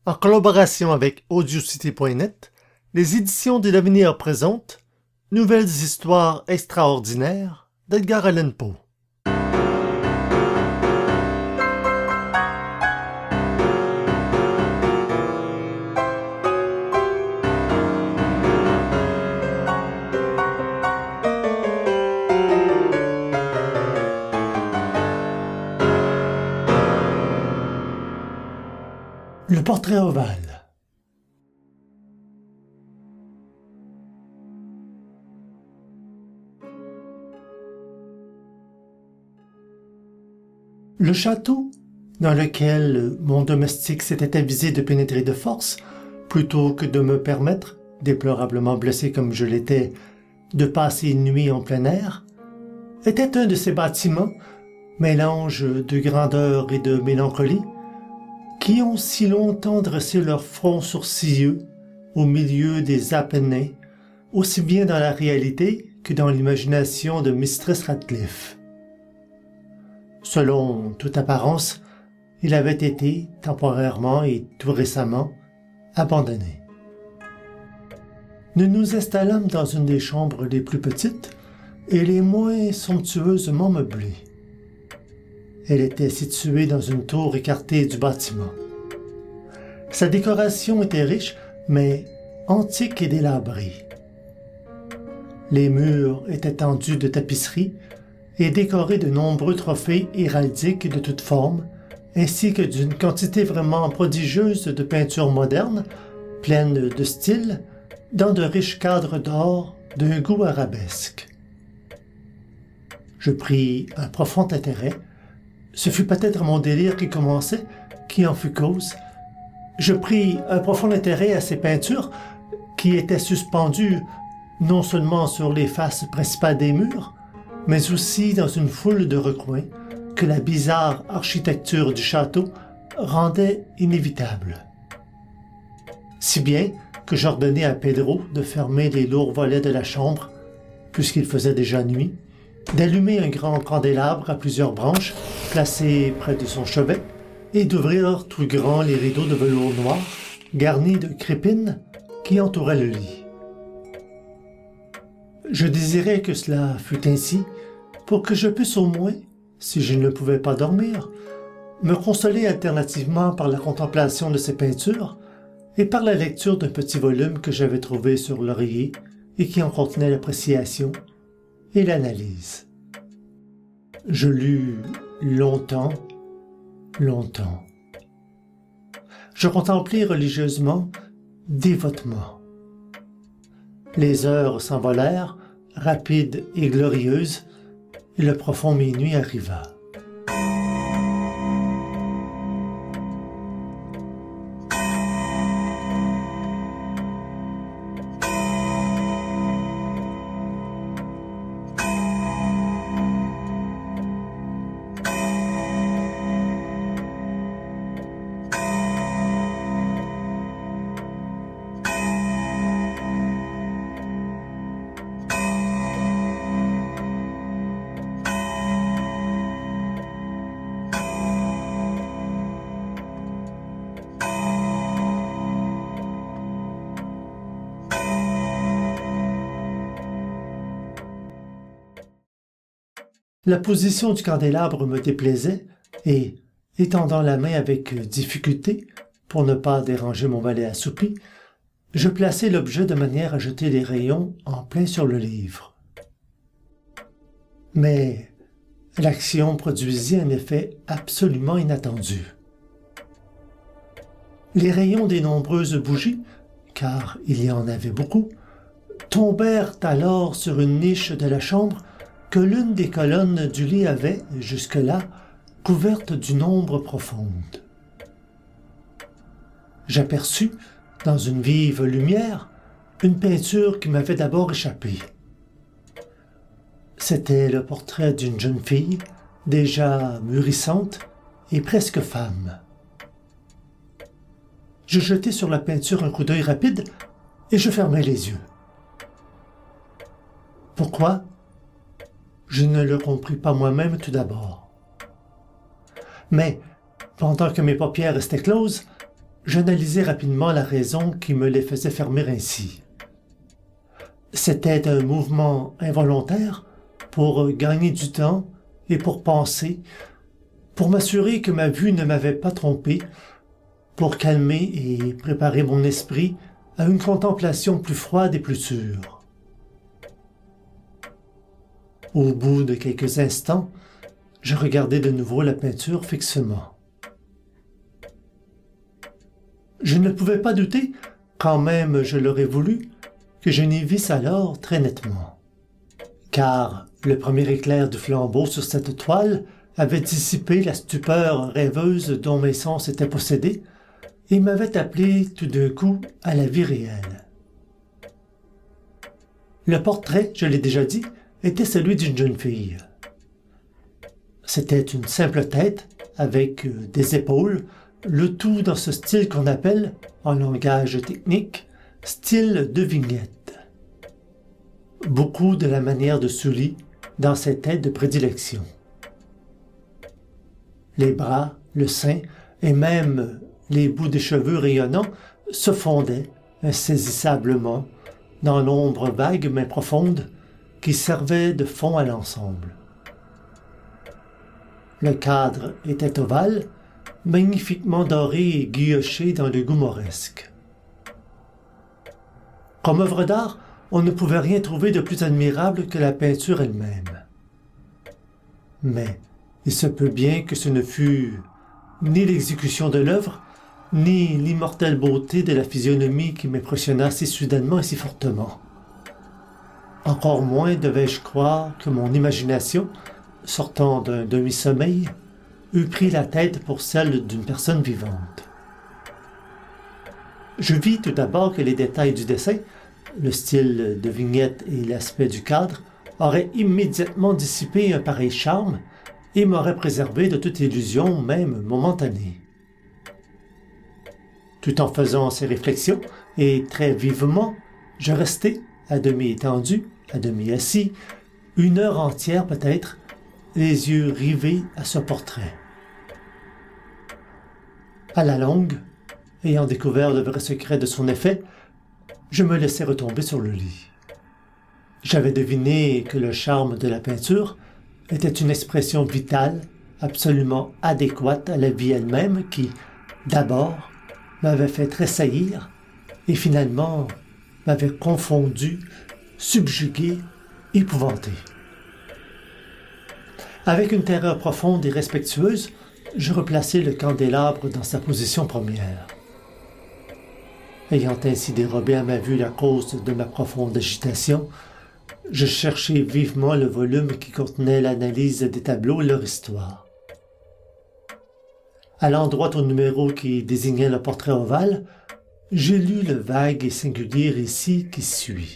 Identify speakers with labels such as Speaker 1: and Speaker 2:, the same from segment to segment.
Speaker 1: En collaboration avec Audiocité.net, les éditions de l'Avenir présentent Nouvelles histoires extraordinaires d'Edgar Allan Poe. Le portrait ovale. Le château, dans lequel mon domestique s'était avisé de pénétrer de force, plutôt que de me permettre, déplorablement blessé comme je l'étais, de passer une nuit en plein air, était un de ces bâtiments, mélange de grandeur et de mélancolie, qui ont si longtemps dressé leur front sourcilleux au milieu des Apennins, aussi bien dans la réalité que dans l'imagination de Mistress Radcliffe. Selon toute apparence, il avait été, temporairement et tout récemment, abandonné. Nous nous installâmes dans une des chambres les plus petites et les moins somptueusement meublées. Elle était située dans une tour écartée du bâtiment. Sa décoration était riche, mais antique et délabrée. Les murs étaient tendus de tapisseries et décorés de nombreux trophées héraldiques de toutes formes, ainsi que d'une quantité vraiment prodigieuse de peintures modernes, pleines de style, dans de riches cadres d'or d'un goût arabesque. Je pris un profond intérêt. Ce fut peut-être mon délire qui commençait, qui en fut cause. Je pris un profond intérêt à ces peintures qui étaient suspendues non seulement sur les faces principales des murs, mais aussi dans une foule de recoins que la bizarre architecture du château rendait inévitable. Si bien que j'ordonnai à Pedro de fermer les lourds volets de la chambre, puisqu'il faisait déjà nuit, d'allumer un grand candélabre à plusieurs branches placé près de son chevet et d'ouvrir tout grand les rideaux de velours noir garnis de crépines qui entouraient le lit. Je désirais que cela fût ainsi pour que je puisse au moins, si je ne pouvais pas dormir, me consoler alternativement par la contemplation de ces peintures et par la lecture d'un petit volume que j'avais trouvé sur l'oreiller et qui en contenait l'appréciation et l'analyse. Je lus longtemps. Je contemplai religieusement, dévotement. Les heures s'envolèrent, rapides et glorieuses, et le profond minuit arriva. La position du candélabre me déplaisait et, étendant la main avec difficulté pour ne pas déranger mon valet assoupi, je plaçai l'objet de manière à jeter les rayons en plein sur le livre. Mais l'action produisit un effet absolument inattendu. Les rayons des nombreuses bougies, car il y en avait beaucoup, tombèrent alors sur une niche de la chambre que l'une des colonnes du lit avait, jusque-là, couverte d'une ombre profonde. J'aperçus, dans une vive lumière, une peinture qui m'avait d'abord échappé. C'était le portrait d'une jeune fille, déjà mûrissante et presque femme. Je jetai sur la peinture un coup d'œil rapide et je fermai les yeux. Pourquoi ? Je ne le compris pas moi-même tout d'abord. Mais, pendant que mes paupières restaient closes, j'analysai rapidement la raison qui me les faisait fermer ainsi. C'était un mouvement involontaire pour gagner du temps et pour penser, pour m'assurer que ma vue ne m'avait pas trompé, pour calmer et préparer mon esprit à une contemplation plus froide et plus sûre. Au bout de quelques instants, je regardai de nouveau la peinture fixement. Je ne pouvais pas douter, quand même je l'aurais voulu, que je n'y visse alors très nettement. Car le premier éclair du flambeau sur cette toile avait dissipé la stupeur rêveuse dont mes sens étaient possédés et m'avait appelé tout d'un coup à la vie réelle. Le portrait, je l'ai déjà dit, était celui d'une jeune fille. C'était une simple tête, avec des épaules, le tout dans ce style qu'on appelle, en langage technique, style de vignette. Beaucoup de la manière de Sully dans ses têtes de prédilection. Les bras, le sein et même les bouts des cheveux rayonnants se fondaient insaisissablement dans l'ombre vague mais profonde qui servait de fond à l'ensemble. Le cadre était ovale, magnifiquement doré et guilloché dans le goût mauresque. Comme œuvre d'art, on ne pouvait rien trouver de plus admirable que la peinture elle-même. Mais il se peut bien que ce ne fût ni l'exécution de l'œuvre, ni l'immortelle beauté de la physionomie qui m'impressionna si soudainement et si fortement. Encore moins devais-je croire que mon imagination, sortant d'un demi-sommeil, eût pris la tête pour celle d'une personne vivante. Je vis tout d'abord que les détails du dessin, le style de vignette et l'aspect du cadre, auraient immédiatement dissipé un pareil charme et m'auraient préservé de toute illusion, même momentanée. Tout en faisant ces réflexions, et très vivement, je restai, à demi étendu, à demi assis, 1 heure entière peut-être, les yeux rivés à ce portrait. À la longue, ayant découvert le vrai secret de son effet, je me laissai retomber sur le lit. J'avais deviné que le charme de la peinture était une expression vitale, absolument adéquate à la vie elle-même qui, d'abord, m'avait fait tressaillir et finalement m'avait confondu, subjugué, épouvanté. Avec une terreur profonde et respectueuse, je replaçai le candélabre dans sa position première. Ayant ainsi dérobé à ma vue la cause de ma profonde agitation, je cherchai vivement le volume qui contenait l'analyse des tableaux et leur histoire. Allant droit au numéro qui désignait le portrait ovale, j'ai lu le vague et singulier récit qui suit.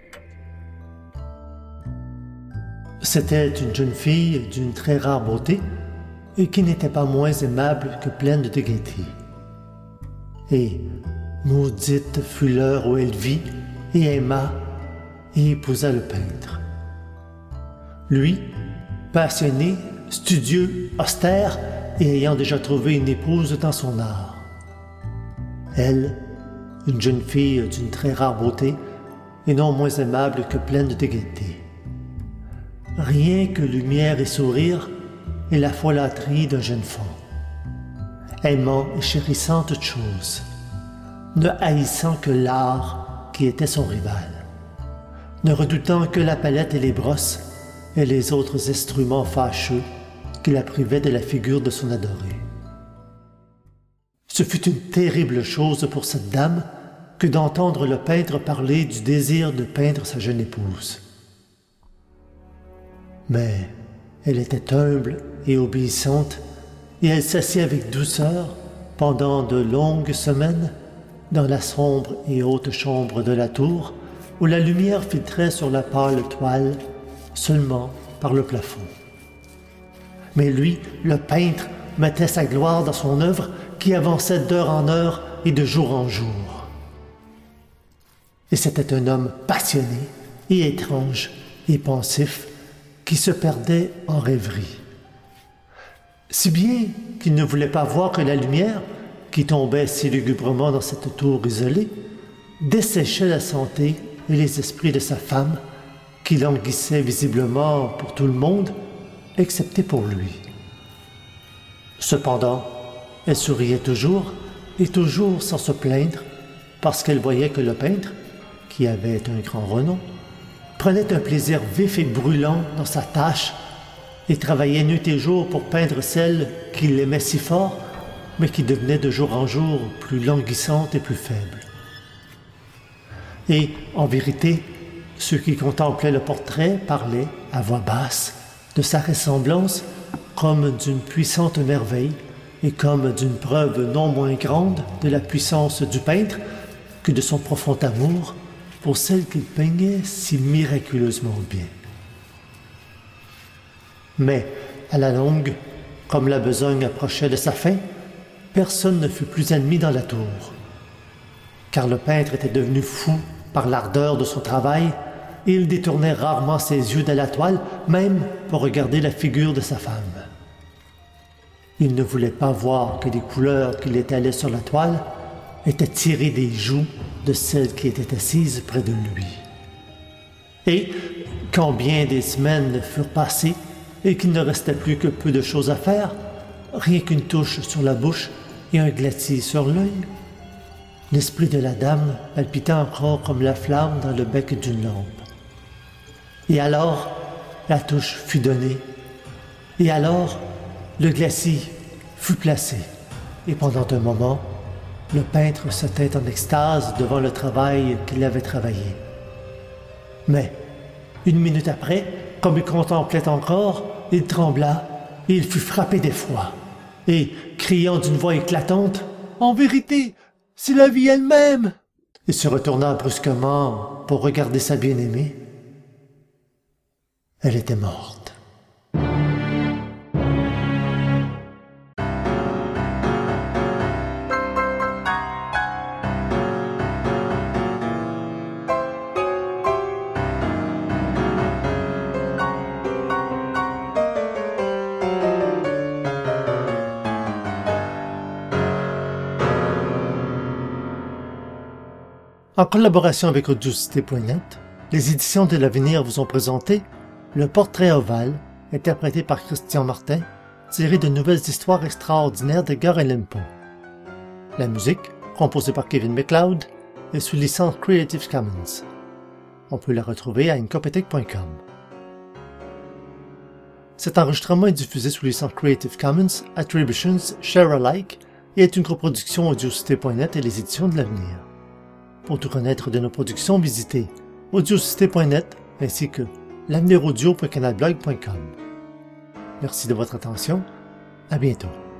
Speaker 1: C'était une jeune fille d'une très rare beauté et qui n'était pas moins aimable que pleine de gaieté. Et maudite fut l'heure où elle vit et aima et épousa le peintre. Lui, passionné, studieux, austère et ayant déjà trouvé une épouse dans son art. Elle, une jeune fille d'une très rare beauté et non moins aimable que pleine de gaieté. Rien que lumière et sourire et la folâtrerie d'un jeune fond. Aimant et chérissant toutes choses, ne haïssant que l'art qui était son rival, ne redoutant que la palette et les brosses et les autres instruments fâcheux qui la privaient de la figure de son adoré. Ce fut une terrible chose pour cette dame que d'entendre le peintre parler du désir de peindre sa jeune épouse. Mais elle était humble et obéissante, et elle s'assit avec douceur pendant de longues semaines dans la sombre et haute chambre de la tour, où la lumière filtrait sur la pâle toile seulement par le plafond. Mais lui, le peintre, mettait sa gloire dans son œuvre qui avançait d'heure en heure et de jour en jour. Et c'était un homme passionné et étrange et pensif qui se perdait en rêverie. Si bien qu'il ne voulait pas voir que la lumière, qui tombait si lugubrement dans cette tour isolée, desséchait la santé et les esprits de sa femme, qui languissait visiblement pour tout le monde, excepté pour lui. Cependant, elle souriait toujours, et toujours sans se plaindre, parce qu'elle voyait que le peintre, qui avait un grand renom, prenait un plaisir vif et brûlant dans sa tâche et travaillait nuit et jour pour peindre celle qu'il aimait si fort, mais qui devenait de jour en jour plus languissante et plus faible. Et, en vérité, ceux qui contemplaient le portrait parlaient, à voix basse, de sa ressemblance comme d'une puissante merveille et comme d'une preuve non moins grande de la puissance du peintre que de son profond amour pour celle qu'il peignait si miraculeusement bien. Mais, à la longue, comme la besogne approchait de sa fin, personne ne fut plus admis dans la tour. Car le peintre était devenu fou par l'ardeur de son travail, et il détournait rarement ses yeux de la toile, même pour regarder la figure de sa femme. Il ne voulait pas voir que les couleurs qu'il étalait sur la toile étaient tirées des joues de celle qui était assise près de lui. Et, quand bien des semaines furent passées et qu'il ne restait plus que peu de choses à faire, rien qu'une touche sur la bouche et un glacis sur l'œil, l'esprit de la dame palpitait encore comme la flamme dans le bec d'une lampe. Et alors, la touche fut donnée. Et alors, le glacis fut placé. Et pendant un moment, le peintre se tint en extase devant le travail qu'il avait travaillé. Mais, une minute après, comme il contemplait encore, il trembla et il fut frappé d'effroi. Et, criant d'une voix éclatante, « En vérité, c'est la vie elle-même !» il se retourna brusquement pour regarder sa bien-aimée. Elle était morte. En collaboration avec Audiocité.net, les éditions de l'Avenir vous ont présenté Le Portrait ovale, interprété par Christian Martin, tiré de nouvelles histoires extraordinaires d'Edgar Allan Poe. La musique, composée par Kevin MacLeod, est sous licence Creative Commons. On peut la retrouver à Incompetech.com. Cet enregistrement est diffusé sous licence Creative Commons Attributions Share Alike et est une coproduction Audiocité.net et les éditions de l'Avenir. Pour tout connaître de nos productions, visitez Audiocité.net ainsi que l'aveniroudio.canalblog.com. Merci de votre attention. À bientôt.